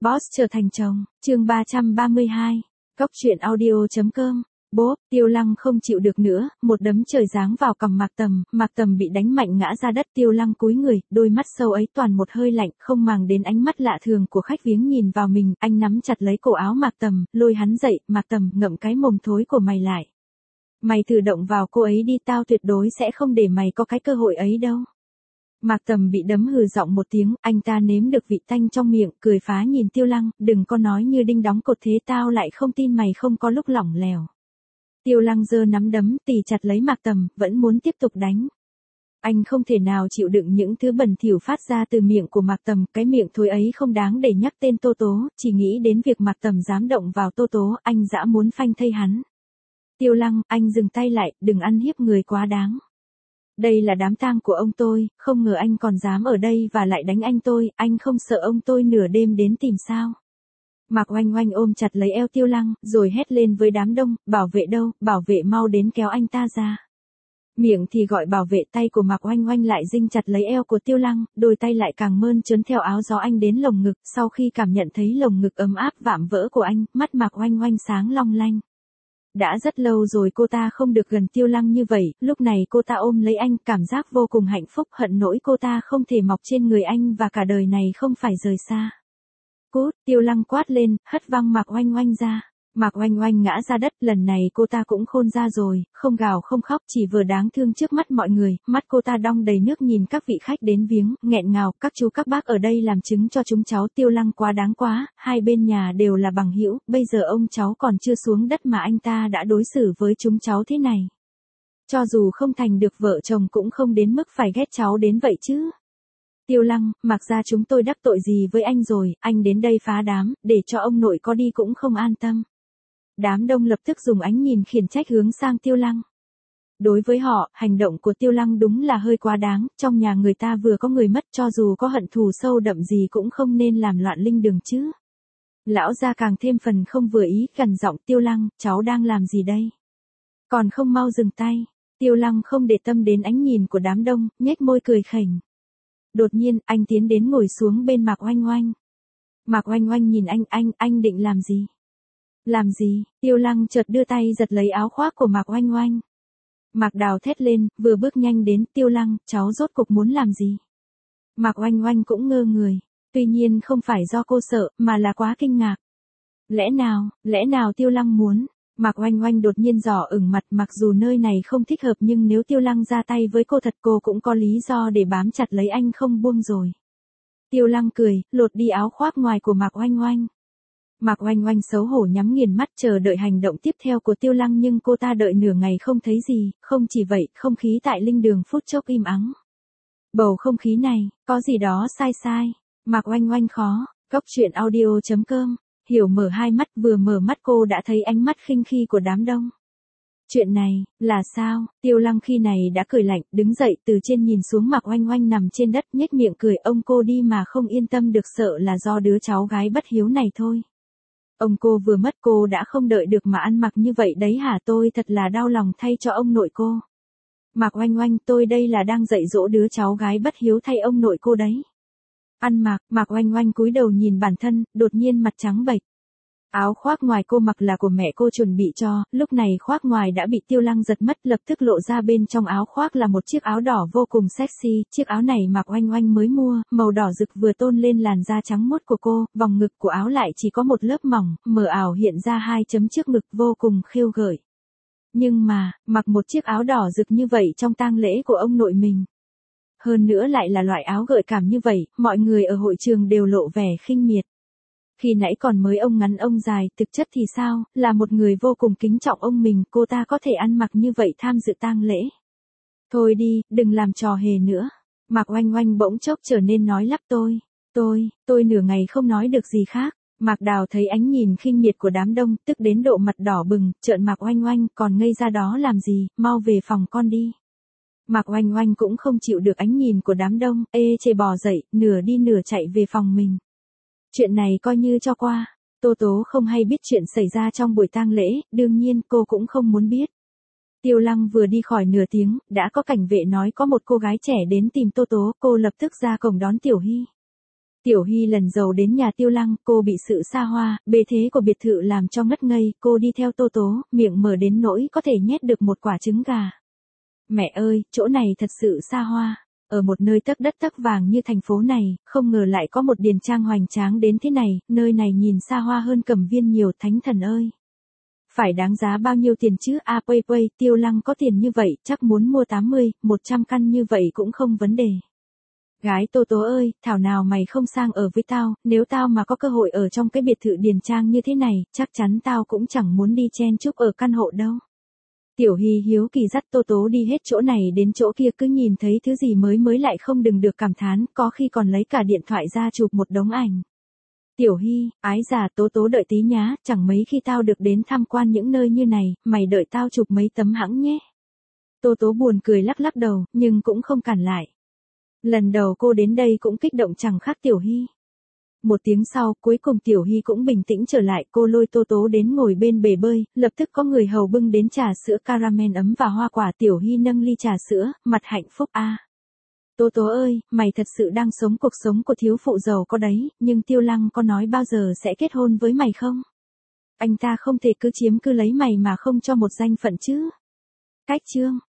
Boss trở thành chồng, chương 332, Cóc truyện audio.com. Bố, Tiêu Lăng không chịu được nữa, một đấm trời giáng vào cằm Mạc Tầm bị đánh mạnh ngã ra đất. Tiêu Lăng cúi người, đôi mắt sâu ấy toàn một hơi lạnh, không màng đến ánh mắt lạ thường của khách viếng nhìn vào mình. Anh nắm chặt lấy cổ áo Mạc Tầm, lôi hắn dậy. Mạc Tầm, ngậm cái mồm thối của mày lại. Mày thử động vào cô ấy đi, tao tuyệt đối sẽ không để mày có cái cơ hội ấy đâu. Mạc Tầm bị đấm hừ giọng một tiếng, anh ta nếm được vị tanh trong miệng, cười phá nhìn Tiêu Lăng, đừng có nói như đinh đóng cột thế, tao lại không tin mày không có lúc lỏng lẻo. Tiêu Lăng giơ nắm đấm tì chặt lấy Mạc Tầm, vẫn muốn tiếp tục đánh. Anh không thể nào chịu đựng những thứ bẩn thỉu phát ra từ miệng của Mạc Tầm, cái miệng thối ấy không đáng để nhắc tên Tô Tố, chỉ nghĩ đến việc Mạc Tầm dám động vào Tô Tố, anh dã muốn phanh thây hắn. Tiêu Lăng, anh dừng tay lại, đừng ăn hiếp người quá đáng. Đây là đám tang của ông tôi, không ngờ anh còn dám ở đây và lại đánh anh không sợ ông tôi nửa đêm đến tìm sao? Mạc Oanh Oanh ôm chặt lấy eo Tiêu Lăng, rồi hét lên với đám đông, bảo vệ đâu, bảo vệ mau đến kéo anh ta ra. Miệng thì gọi bảo vệ, tay của Mạc Oanh Oanh lại dinh chặt lấy eo của Tiêu Lăng, đôi tay lại càng mơn trớn theo áo gió anh đến lồng ngực. Sau khi cảm nhận thấy lồng ngực ấm áp vạm vỡ của anh, mắt Mạc Oanh Oanh sáng long lanh. Đã rất lâu rồi cô ta không được gần Tiêu Lăng như vậy, lúc này cô ta ôm lấy anh, cảm giác vô cùng hạnh phúc, hận nỗi cô ta không thể mọc trên người anh và cả đời này không phải rời xa. Cút, Tiêu Lăng quát lên, hất văng Mạc Oanh Oanh ra. Mạc Oanh Oanh ngã ra đất, lần này cô ta cũng khôn ra rồi, không gào không khóc, chỉ vừa đáng thương trước mắt mọi người. Mắt cô ta đong đầy nước nhìn các vị khách đến viếng, nghẹn ngào, các chú các bác ở đây làm chứng cho chúng cháu. Tiêu Lăng quá đáng quá, hai bên nhà đều là bằng hữu, bây giờ ông cháu còn chưa xuống đất mà anh ta đã đối xử với chúng cháu thế này. Cho dù không thành được vợ chồng cũng không đến mức phải ghét cháu đến vậy chứ. Tiêu Lăng, mặc ra chúng tôi đắc tội gì với anh rồi, anh đến đây phá đám, để cho ông nội có đi cũng không an tâm. Đám đông lập tức dùng ánh nhìn khiển trách hướng sang Tiêu Lăng. Đối với họ, hành động của Tiêu Lăng đúng là hơi quá đáng, trong nhà người ta vừa có người mất, cho dù có hận thù sâu đậm gì cũng không nên làm loạn linh đường chứ. Lão gia càng thêm phần không vừa ý, gằn giọng, Tiêu Lăng, cháu đang làm gì đây? Còn không mau dừng tay. Tiêu Lăng không để tâm đến ánh nhìn của đám đông, nhếch môi cười khỉnh. Đột nhiên, anh tiến đến ngồi xuống bên Mạc Oanh Oanh. Mạc Oanh Oanh nhìn anh định làm gì? Làm gì? Tiêu Lăng chợt đưa tay giật lấy áo khoác của Mạc Oanh Oanh. Mạc Đào thét lên, vừa bước nhanh đến, Tiêu Lăng, cháu rốt cục muốn làm gì? Mạc Oanh Oanh cũng ngơ người, tuy nhiên không phải do cô sợ, mà là quá kinh ngạc. Lẽ nào Tiêu Lăng muốn? Mạc Oanh Oanh đột nhiên đỏ ửng mặt, mặc dù nơi này không thích hợp nhưng nếu Tiêu Lăng ra tay với cô thật cô cũng có lý do để bám chặt lấy anh không buông rồi. Tiêu Lăng cười, lột đi áo khoác ngoài của Mạc Oanh Oanh. Mạc Oanh Oanh xấu hổ nhắm nghiền mắt chờ đợi hành động tiếp theo của Tiêu Lăng nhưng cô ta đợi nửa ngày không thấy gì, không chỉ vậy, không khí tại linh đường phút chốc im ắng. Bầu không khí này, có gì đó sai. Mạc Oanh Oanh khó, Cóc truyện audio.com. Hiểu mở hai mắt, vừa mở mắt cô đã thấy ánh mắt khinh khi của đám đông. Chuyện này, là sao? Tiêu Lăng khi này đã cười lạnh, đứng dậy từ trên nhìn xuống Mạc Oanh Oanh nằm trên đất, nhếch miệng cười, ông cô đi mà không yên tâm được, sợ là do đứa cháu gái bất hiếu này thôi. Ông cô vừa mất cô đã không đợi được mà ăn mặc như vậy đấy hả? Tôi thật là đau lòng thay cho ông nội cô. Mạc Oanh Oanh, tôi đây là đang dạy dỗ đứa cháu gái bất hiếu thay ông nội cô đấy. Ăn mặc, Mạc Oanh Oanh cúi đầu nhìn bản thân, đột nhiên mặt trắng bệch. Áo khoác ngoài cô mặc là của mẹ cô chuẩn bị cho, lúc này khoác ngoài đã bị Tiêu Lăng giật mất, lập tức lộ ra bên trong áo khoác là một chiếc áo đỏ vô cùng sexy, chiếc áo này Mạc Oanh Oanh mới mua, màu đỏ rực vừa tôn lên làn da trắng muốt của cô, vòng ngực của áo lại chỉ có một lớp mỏng, mờ ảo hiện ra hai chấm trước ngực vô cùng khiêu gợi. Nhưng mà, mặc một chiếc áo đỏ rực như vậy trong tang lễ của ông nội mình. Hơn nữa lại là loại áo gợi cảm như vậy, mọi người ở hội trường đều lộ vẻ khinh miệt. Khi nãy còn mới ông ngắn ông dài, thực chất thì sao, là một người vô cùng kính trọng ông mình, cô ta có thể ăn mặc như vậy tham dự tang lễ. Thôi đi, đừng làm trò hề nữa. Mạc Oanh Oanh bỗng chốc trở nên nói lắp tôi nửa ngày không nói được gì khác. Mạc Đào thấy ánh nhìn khinh miệt của đám đông, tức đến độ mặt đỏ bừng, trợn Mạc Oanh Oanh, còn ngây ra đó làm gì, mau về phòng con đi. Mạc Oanh Oanh cũng không chịu được ánh nhìn của đám đông, ê chề bò dậy, nửa đi nửa chạy về phòng mình. Chuyện này coi như cho qua. Tô Tố không hay biết chuyện xảy ra trong buổi tang lễ, đương nhiên cô cũng không muốn biết. Tiêu Lăng vừa đi khỏi nửa tiếng, đã có cảnh vệ nói có một cô gái trẻ đến tìm Tô Tố, cô lập tức ra cổng đón Tiểu Hy. Tiểu Hy lần đầu đến nhà Tiêu Lăng, cô bị sự xa hoa, bề thế của biệt thự làm cho ngất ngây, cô đi theo Tô Tố, miệng mở đến nỗi có thể nhét được một quả trứng gà. Mẹ ơi, chỗ này thật sự xa hoa. Ở một nơi tấc đất tấc vàng như thành phố này, không ngờ lại có một điền trang hoành tráng đến thế này, nơi này nhìn xa hoa hơn Cẩm Viên nhiều, thánh thần ơi. Phải đáng giá bao nhiêu tiền chứ? Tiêu Lăng có tiền như vậy, chắc muốn mua 80, 100 căn như vậy cũng không vấn đề. Gái Tô Tố ơi, thảo nào mày không sang ở với tao, nếu tao mà có cơ hội ở trong cái biệt thự điền trang như thế này, chắc chắn tao cũng chẳng muốn đi chen chúc ở căn hộ đâu. Tiểu Hy hiếu kỳ dắt Tô Tố đi hết chỗ này đến chỗ kia, cứ nhìn thấy thứ gì mới lại không đừng được cảm thán, có khi còn lấy cả điện thoại ra chụp một đống ảnh. Tiểu Hy, ái già, Tố đợi tí nhá, chẳng mấy khi tao được đến tham quan những nơi như này, mày đợi tao chụp mấy tấm hẵng nhé. Tố buồn cười lắc đầu, nhưng cũng không cản lại. Lần đầu cô đến đây cũng kích động chẳng khác Tiểu Hy. Một tiếng sau, cuối cùng Tiểu Hy cũng bình tĩnh trở lại, cô lôi Tố đến ngồi bên bể bơi, lập tức có người hầu bưng đến trà sữa caramel ấm và hoa quả. Tiểu Hy nâng ly trà sữa, mặt hạnh phúc a. Tố ơi, mày thật sự đang sống cuộc sống của thiếu phụ giàu có đấy, nhưng Tiêu Lăng có nói bao giờ sẽ kết hôn với mày không? Anh ta không thể cứ chiếm cứ lấy mày mà không cho một danh phận chứ. Cách chương